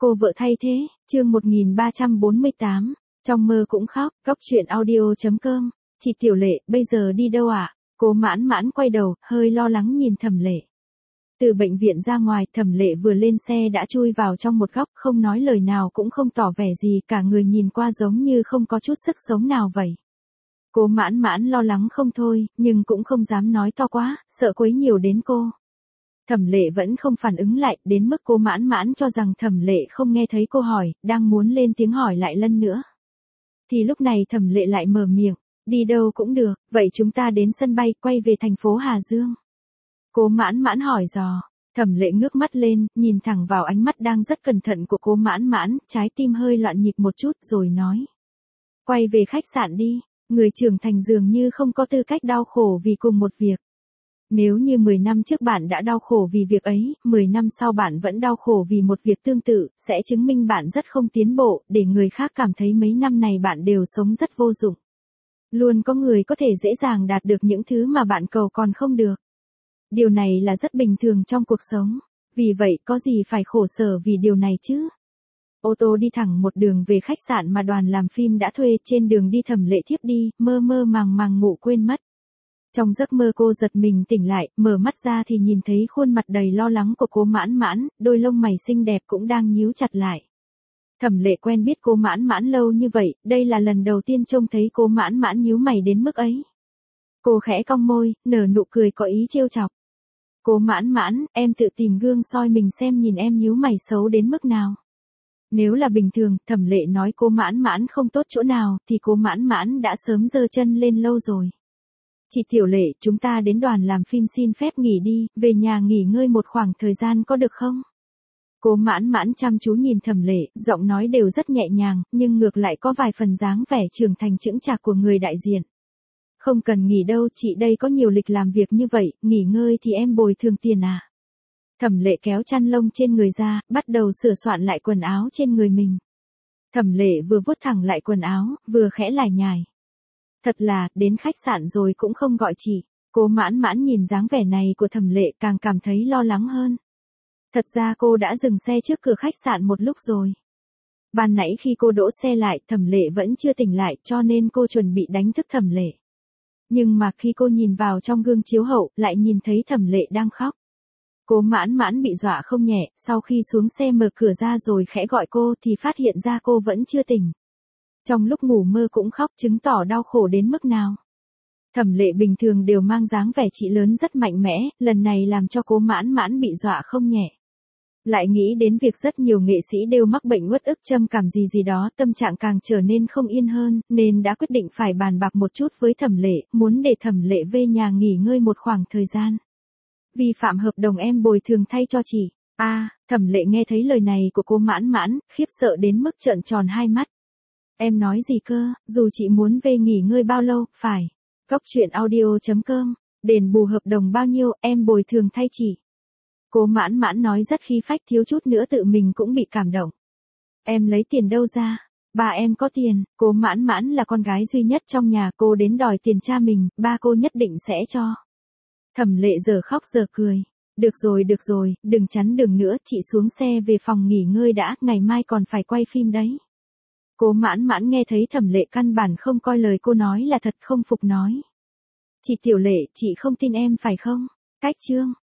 Cô vợ thay thế, chương 1348, trong mơ cũng khóc, góc chuyện audio.com, chị Tiểu Lệ, bây giờ đi đâu ạ? Cô mãn mãn quay đầu, hơi lo lắng nhìn Thẩm Lệ. Từ bệnh viện ra ngoài, Thẩm Lệ vừa lên xe đã chui vào trong một góc, không nói lời nào cũng không tỏ vẻ gì, cả người nhìn qua giống như không có chút sức sống nào vậy. Cô mãn mãn lo lắng không thôi, nhưng cũng không dám nói to quá, sợ quấy nhiều đến cô. Thẩm Lệ vẫn không phản ứng lại, đến mức cô mãn mãn cho rằng Thẩm Lệ không nghe thấy cô hỏi, đang muốn lên tiếng hỏi lại lần nữa. Thì lúc này Thẩm Lệ lại mở miệng, đi đâu cũng được, vậy chúng ta đến sân bay, quay về thành phố Hà Dương. Cô mãn mãn hỏi dò, Thẩm Lệ ngước mắt lên, nhìn thẳng vào ánh mắt đang rất cẩn thận của cô mãn mãn, trái tim hơi loạn nhịp một chút rồi nói. Quay về khách sạn đi, người trưởng thành dường như không có tư cách đau khổ vì cùng một việc. Nếu như 10 năm trước bạn đã đau khổ vì việc ấy, 10 năm sau bạn vẫn đau khổ vì một việc tương tự, sẽ chứng minh bạn rất không tiến bộ, để người khác cảm thấy mấy năm này bạn đều sống rất vô dụng. Luôn có người có thể dễ dàng đạt được những thứ mà bạn cầu còn không được. Điều này là rất bình thường trong cuộc sống. Vì vậy có gì phải khổ sở vì điều này chứ? Ô tô đi thẳng một đường về khách sạn mà đoàn làm phim đã thuê, trên đường đi Thẩm Lệ thiếp đi, mơ mơ màng màng ngủ quên mất. Trong giấc mơ cô giật mình tỉnh lại, mở mắt ra thì nhìn thấy khuôn mặt đầy lo lắng của cô mãn mãn, đôi lông mày xinh đẹp cũng đang nhíu chặt lại. Thẩm Lệ quen biết cô mãn mãn lâu như vậy, đây là lần đầu tiên trông thấy cô mãn mãn nhíu mày đến mức ấy. Cô khẽ cong môi, nở nụ cười có ý trêu chọc. Cô mãn mãn, em tự tìm gương soi mình xem nhìn em nhíu mày xấu đến mức nào. Nếu là bình thường, Thẩm Lệ nói cô mãn mãn không tốt chỗ nào, thì cô mãn mãn đã sớm giơ chân lên lâu rồi. Chị Tiểu Lệ, chúng ta đến đoàn làm phim xin phép nghỉ đi, về nhà nghỉ ngơi một khoảng thời gian có được không? Cô mãn mãn chăm chú nhìn Thẩm Lệ, giọng nói đều rất nhẹ nhàng, nhưng ngược lại có vài phần dáng vẻ trưởng thành chững chạc của người đại diện. Không cần nghỉ đâu, chị đây có nhiều lịch làm việc như vậy, nghỉ ngơi thì em bồi thường tiền à? Thẩm Lệ kéo chăn lông trên người ra, bắt đầu sửa soạn lại quần áo trên người mình. Thẩm Lệ vừa vuốt thẳng lại quần áo, vừa khẽ lải nhải. Thật là, đến khách sạn rồi cũng không gọi chị. Cô mãn mãn nhìn dáng vẻ này của Thẩm Lệ càng cảm thấy lo lắng hơn. Thật ra cô đã dừng xe trước cửa khách sạn một lúc rồi. Ban nãy khi cô đỗ xe lại, Thẩm Lệ vẫn chưa tỉnh lại, cho nên cô chuẩn bị đánh thức Thẩm Lệ. Nhưng mà khi cô nhìn vào trong gương chiếu hậu, lại nhìn thấy Thẩm Lệ đang khóc. Cô mãn mãn bị dọa không nhẹ, sau khi xuống xe mở cửa ra rồi khẽ gọi cô thì phát hiện ra cô vẫn chưa tỉnh. Trong lúc ngủ mơ cũng khóc, chứng tỏ đau khổ đến mức nào. Thẩm Lệ bình thường đều mang dáng vẻ chị lớn rất mạnh mẽ, lần này làm cho cô mãn mãn bị dọa không nhẹ. Lại nghĩ đến việc rất nhiều nghệ sĩ đều mắc bệnh uất ức trầm cảm gì đó, tâm trạng càng trở nên không yên hơn, nên đã quyết định phải bàn bạc một chút với Thẩm Lệ, muốn để Thẩm Lệ về nhà nghỉ ngơi một khoảng thời gian. Vi phạm hợp đồng em bồi thường thay cho chị. Thẩm Lệ nghe thấy lời này của cô mãn mãn, khiếp sợ đến mức trợn tròn hai mắt. Em nói gì cơ, dù chị muốn về nghỉ ngơi bao lâu, phải. Góc chuyện audio.com, đền bù hợp đồng bao nhiêu, em bồi thường thay chị. Cô mãn mãn nói rất khí phách, thiếu chút nữa tự mình cũng bị cảm động. Em lấy tiền đâu ra? Ba em có tiền, cô mãn mãn là con gái duy nhất trong nhà, cô đến đòi tiền cha mình, ba cô nhất định sẽ cho. Thẩm Lệ giờ khóc giờ cười. Được rồi, đừng chắn đường nữa, chị xuống xe về phòng nghỉ ngơi đã, ngày mai còn phải quay phim đấy. Cô mãn mãn nghe thấy Thẩm Lệ căn bản không coi lời cô nói là thật, không phục nói. Chị Tiểu Lệ, chị không tin em phải không? Cách chương.